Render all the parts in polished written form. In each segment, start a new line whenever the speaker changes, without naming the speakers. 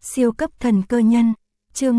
Siêu cấp thần cơ nhân, chương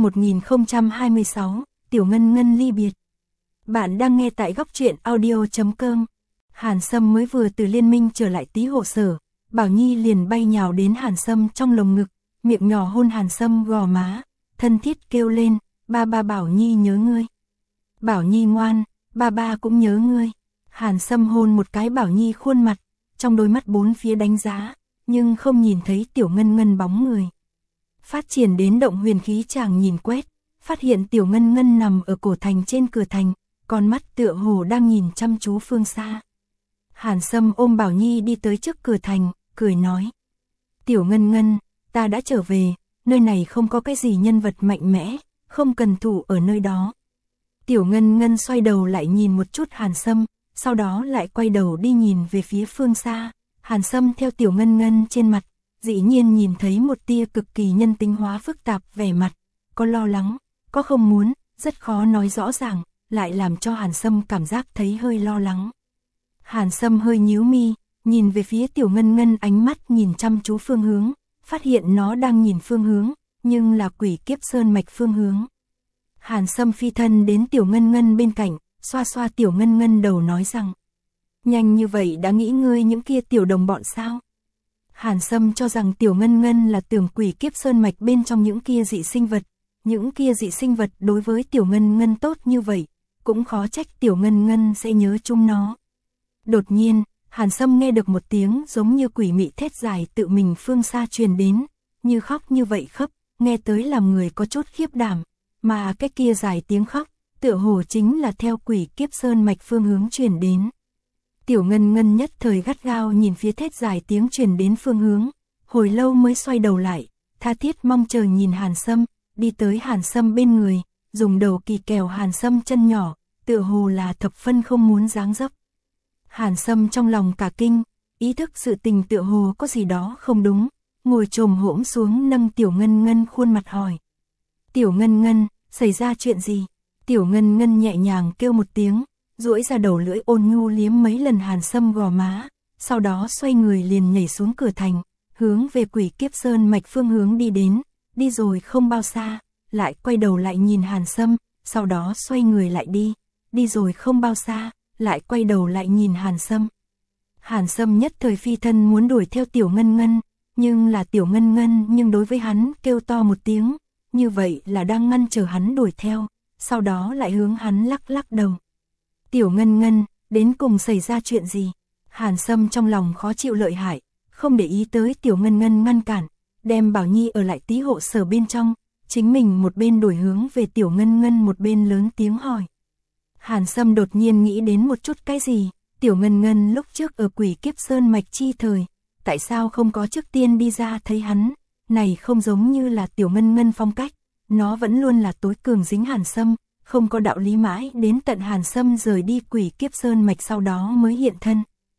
1026, Tiểu Ngân Ngân ly biệt. Bạn đang nghe tại góc truyện audio.com. Hàn Sâm mới vừa từ liên minh trở lại tí hộ sở, Bảo Nhi liền bay nhào đến Hàn Sâm trong lồng ngực, miệng nhỏ hôn Hàn Sâm gò má, thân thiết kêu lên, ba ba Bảo Nhi nhớ ngươi. Bảo Nhi ngoan, ba ba cũng nhớ ngươi. Hàn Sâm hôn một cái Bảo Nhi khuôn mặt, trong đôi mắt bốn phía đánh giá, nhưng không nhìn thấy Tiểu Ngân Ngân bóng người. Phát triển đến động huyền khí chàng nhìn quét, phát hiện Tiểu Ngân Ngân nằm ở cổ thành trên cửa thành, con mắt tựa hồ đang nhìn chăm chú phương xa. Hàn Sâm ôm Bảo Nhi đi tới trước cửa thành, cười nói. Tiểu Ngân Ngân, ta đã trở về, nơi này không có cái gì nhân vật mạnh mẽ, không cần thủ ở nơi đó. Tiểu Ngân Ngân xoay đầu lại nhìn một chút Hàn Sâm, sau đó lại quay đầu đi nhìn về phía phương xa. Hàn Sâm theo Tiểu Ngân Ngân trên mặt, dĩ nhiên nhìn thấy một tia cực kỳ nhân tính hóa phức tạp vẻ mặt, có lo lắng, có không muốn, rất khó nói rõ ràng, lại làm cho Hàn Sâm cảm giác thấy hơi lo lắng. Hàn Sâm hơi nhíu mi, nhìn về phía Tiểu Ngân Ngân, ánh mắt nhìn chăm chú phương hướng, phát hiện nó đang nhìn phương hướng, nhưng là Quỷ Kiếp Sơn mạch phương hướng. Hàn Sâm phi thân đến Tiểu Ngân Ngân bên cạnh, xoa xoa Tiểu Ngân Ngân đầu nói rằng, nhanh như vậy đã nghĩ ngươi những kia tiểu đồng bọn sao? Hàn Sâm cho rằng Tiểu Ngân Ngân là tưởng Quỷ Kiếp Sơn mạch bên trong những kia dị sinh vật, những kia dị sinh vật đối với Tiểu Ngân Ngân tốt như vậy, cũng khó trách Tiểu Ngân Ngân sẽ nhớ chung nó. Đột nhiên, Hàn Sâm nghe được một tiếng giống như quỷ mị thét dài tự mình phương xa truyền đến, như khóc như vậy khóc, nghe tới làm người có chút khiếp đảm, mà cái kia dài tiếng khóc, tựa hồ chính là theo Quỷ Kiếp Sơn mạch phương hướng truyền đến. Tiểu Ngân Ngân nhất thời gắt gao nhìn phía thét dài tiếng truyền đến phương hướng, hồi lâu mới xoay đầu lại, tha thiết mong chờ nhìn Hàn Sâm, đi tới Hàn Sâm bên người, dùng đầu kỳ kèo Hàn Sâm chân nhỏ, tựa hồ là thập phân không muốn giáng dấp. Hàn Sâm trong lòng cả kinh, ý thức sự tình tựa hồ có gì đó không đúng, ngồi chồm hổm xuống nâng Tiểu Ngân Ngân khuôn mặt hỏi. Tiểu Ngân Ngân, xảy ra chuyện gì? Tiểu Ngân Ngân nhẹ nhàng kêu một tiếng, duỗi ra đầu lưỡi ôn nhu liếm mấy lần Hàn Sâm gò má, sau đó xoay người liền nhảy xuống cửa thành, hướng về Quỷ Kiếp Sơn mạch phương hướng đi đến, đi rồi không bao xa, lại quay đầu lại nhìn Hàn Sâm, sau đó xoay người lại đi rồi không bao xa, lại quay đầu lại nhìn Hàn Sâm. Hàn Sâm nhất thời phi thân muốn đuổi theo Tiểu Ngân Ngân, nhưng là Tiểu Ngân Ngân nhưng đối với hắn kêu to một tiếng, như vậy là đang ngăn trở hắn đuổi theo, sau đó lại hướng hắn lắc lắc đầu. Tiểu Ngân Ngân, đến cùng xảy ra chuyện gì? Hàn Sâm trong lòng khó chịu lợi hại, không để ý tới Tiểu Ngân Ngân ngăn cản, đem Bảo Nhi ở lại tí hộ sở bên trong, chính mình một bên đổi hướng về Tiểu Ngân Ngân một bên lớn tiếng hỏi. Hàn Sâm đột nhiên nghĩ đến một chút cái gì, Tiểu Ngân Ngân lúc trước ở Quỷ Kiếp Sơn mạch chi thời, tại sao không có trước tiên đi ra thấy hắn, này không giống như là Tiểu Ngân Ngân phong cách, nó vẫn luôn là tối cường dính Hàn Sâm, không có đạo lý mãi đến tận Hàn Sâm rời đi Quỷ Kiếp Sơn mạch sau đó mới hiện thân.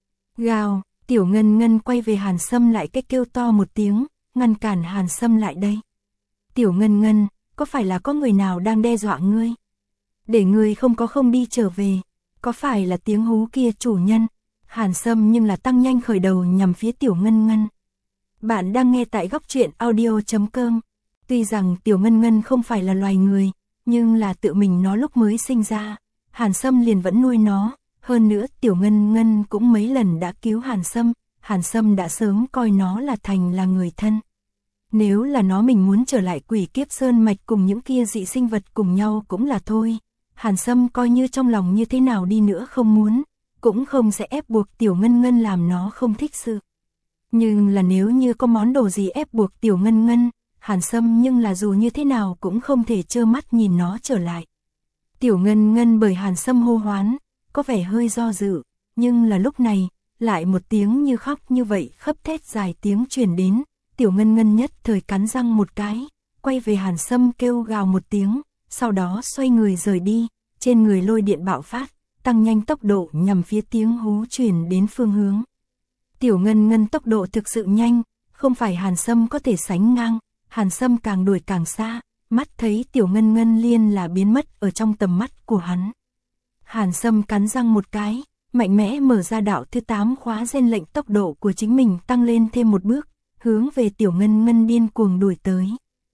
Gào, Tiểu Ngân Ngân quay về Hàn Sâm lại cái kêu to một tiếng, ngăn cản Hàn Sâm lại đây. Tiểu Ngân Ngân, có phải là có người nào đang đe dọa ngươi? Để ngươi không đi trở về, có phải là tiếng hú kia chủ nhân? Hàn Sâm nhưng là tăng nhanh khởi đầu nhằm phía Tiểu Ngân Ngân. Bạn đang nghe tại góc truyện audio.com. Tuy rằng Tiểu Ngân Ngân không phải là loài người, nhưng là tự mình nó lúc mới sinh ra, Hàn Sâm liền vẫn nuôi nó, hơn nữa Tiểu Ngân Ngân cũng mấy lần đã cứu Hàn Sâm đã sớm coi nó là thành là người thân. Nếu là nó mình muốn trở lại Quỷ Kiếp Sơn mạch cùng những kia dị sinh vật cùng nhau cũng là thôi, Hàn Sâm coi như trong lòng như thế nào đi nữa không muốn, cũng không sẽ ép buộc Tiểu Ngân Ngân làm nó không thích sự. Nhưng là nếu như có món đồ gì ép buộc Tiểu Ngân Ngân, Hàn Sâm nhưng là dù như thế nào cũng không thể trơ mắt nhìn nó trở lại. Tiểu Ngân Ngân bởi Hàn Sâm hô hoán, có vẻ hơi do dự, nhưng là lúc này, lại một tiếng như khóc như vậy khấp thét dài tiếng truyền đến, Tiểu Ngân Ngân nhất thời cắn răng một cái, quay về Hàn Sâm kêu gào một tiếng, sau đó xoay người rời đi, trên người lôi điện bạo phát, tăng nhanh tốc độ nhằm phía tiếng hú truyền đến phương hướng. Tiểu Ngân Ngân tốc độ thực sự nhanh, không phải Hàn Sâm có thể sánh ngang, Hàn Sâm càng đuổi càng xa, mắt thấy Tiểu Ngân Ngân liền là biến mất ở trong tầm mắt của hắn. Hàn Sâm cắn răng một cái, mạnh mẽ mở ra đạo thứ 8 khóa gen lệnh, tốc độ của chính mình tăng lên thêm một bước, hướng về Tiểu Ngân Ngân điên cuồng đuổi tới.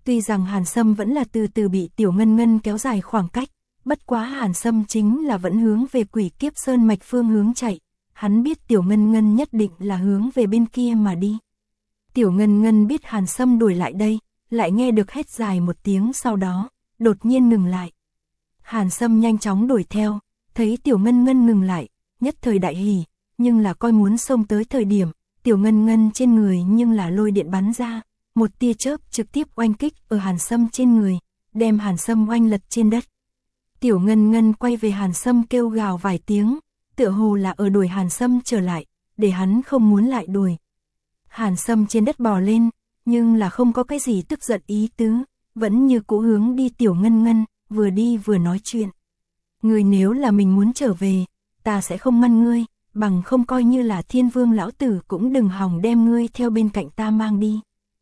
Tuy rằng Hàn Sâm vẫn là từ từ bị Tiểu Ngân Ngân kéo dài khoảng cách, bất quá Hàn Sâm chính là vẫn hướng về Quỷ Kiếp Sơn mạch phương hướng chạy, hắn biết Tiểu Ngân Ngân nhất định là hướng về bên kia mà đi. Tiểu Ngân Ngân biết Hàn Sâm đuổi lại đây, lại nghe được hét dài một tiếng sau đó, đột nhiên ngừng lại. Hàn Sâm nhanh chóng đuổi theo, thấy Tiểu Ngân Ngân ngừng lại, nhất thời đại hỉ, nhưng là coi muốn xông tới thời điểm, Tiểu Ngân Ngân trên người nhưng là lôi điện bắn ra, một tia chớp trực tiếp oanh kích ở Hàn Sâm trên người, đem Hàn Sâm oanh lật trên đất. Tiểu Ngân Ngân quay về Hàn Sâm kêu gào vài tiếng, tựa hồ là ở đuổi Hàn Sâm trở lại, để hắn không muốn lại đuổi. Hàn Sâm trên đất bò lên, nhưng là không có cái gì tức giận ý tứ, vẫn như cũ hướng đi Tiểu Ngân Ngân, vừa đi vừa nói chuyện. Ngươi nếu là mình muốn trở về, ta sẽ không ngăn ngươi, bằng không coi như là Thiên Vương lão tử cũng đừng hòng đem ngươi theo bên cạnh ta mang đi.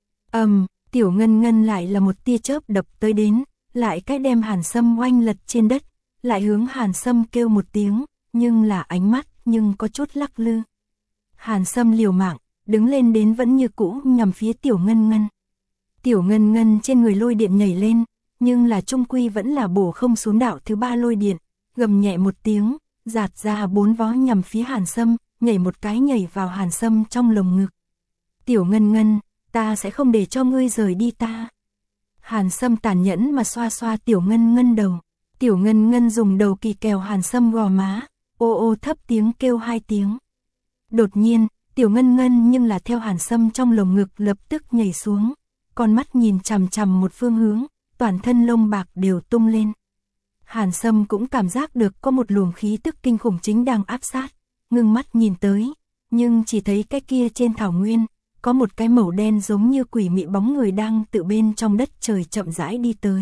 Tiểu Ngân Ngân lại là một tia chớp đập tới đến, lại cái đem Hàn Sâm oanh lật trên đất, lại hướng Hàn Sâm kêu một tiếng, nhưng là ánh mắt nhưng có chút lắc lư. Hàn Sâm liều mạng, đứng lên đến vẫn như cũ nhằm phía Tiểu Ngân Ngân. Tiểu Ngân Ngân trên người lôi điện nhảy lên, nhưng là trung quy vẫn là bổ không xuống đạo thứ 3 lôi điện, gầm nhẹ một tiếng, giạt ra 4 vó nhằm phía Hàn Sâm, nhảy một cái nhảy vào Hàn Sâm trong lồng ngực. Tiểu Ngân Ngân, ta sẽ không để cho ngươi rời đi ta. Hàn Sâm tàn nhẫn mà xoa xoa Tiểu Ngân Ngân đầu. Tiểu Ngân Ngân dùng đầu kỳ kèo Hàn Sâm gò má, ô ô thấp tiếng kêu 2 tiếng. Đột nhiên, Tiểu Ngân Ngân nhưng là theo Hàn Sâm trong lồng ngực lập tức nhảy xuống, con mắt nhìn chằm chằm một phương hướng, toàn thân lông bạc đều tung lên. Hàn Sâm cũng cảm giác được có một luồng khí tức kinh khủng chính đang áp sát, ngưng mắt nhìn tới, nhưng chỉ thấy cái kia trên thảo nguyên, có một cái màu đen giống như quỷ mị bóng người đang tự bên trong đất trời chậm rãi đi tới.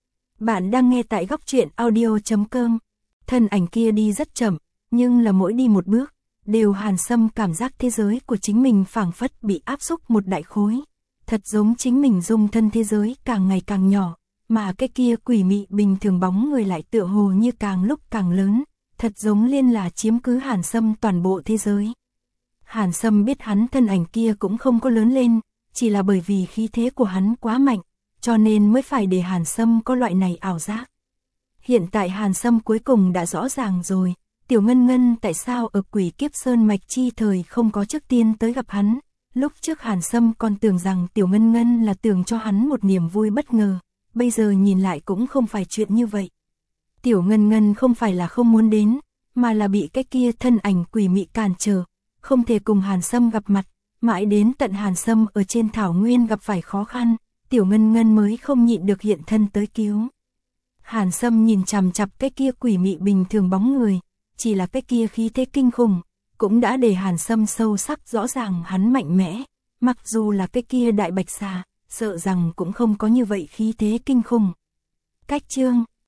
Bạn đang nghe tại góc truyện audio.com. Thân ảnh kia đi rất chậm, nhưng là mỗi đi một bước, đều Hàn Sâm cảm giác thế giới của chính mình phảng phất bị áp xúc một đại khối. Thật giống chính mình dung thân thế giới càng ngày càng nhỏ, mà cái kia quỷ mị bình thường bóng người lại tựa hồ như càng lúc càng lớn, thật giống liên là chiếm cứ Hàn Sâm toàn bộ thế giới. Hàn Sâm biết hắn thân ảnh kia cũng không có lớn lên, chỉ là bởi vì khí thế của hắn quá mạnh, cho nên mới phải để Hàn Sâm có loại này ảo giác. Hiện tại Hàn Sâm cuối cùng đã rõ ràng rồi, Tiểu Ngân Ngân tại sao ở Quỷ Kiếp Sơn mạch chi thời không có trước tiên tới gặp hắn. Lúc trước Hàn Sâm còn tưởng rằng Tiểu Ngân Ngân là tưởng cho hắn một niềm vui bất ngờ, bây giờ nhìn lại cũng không phải chuyện như vậy. Tiểu Ngân Ngân không phải là không muốn đến, mà là bị cái kia thân ảnh quỷ mị cản trở, không thể cùng Hàn Sâm gặp mặt, mãi đến tận Hàn Sâm ở trên thảo nguyên gặp phải khó khăn, Tiểu Ngân Ngân mới không nhịn được hiện thân tới cứu. Hàn Sâm nhìn chằm chằm cái kia quỷ mị bình thường bóng người, chỉ là cái kia khí thế kinh khủng, cũng đã để Hàn Sâm sâu sắc rõ ràng hắn mạnh mẽ, mặc dù là cái kia đại bạch xà, sợ rằng cũng không có như vậy khí thế kinh khủng. Cách chương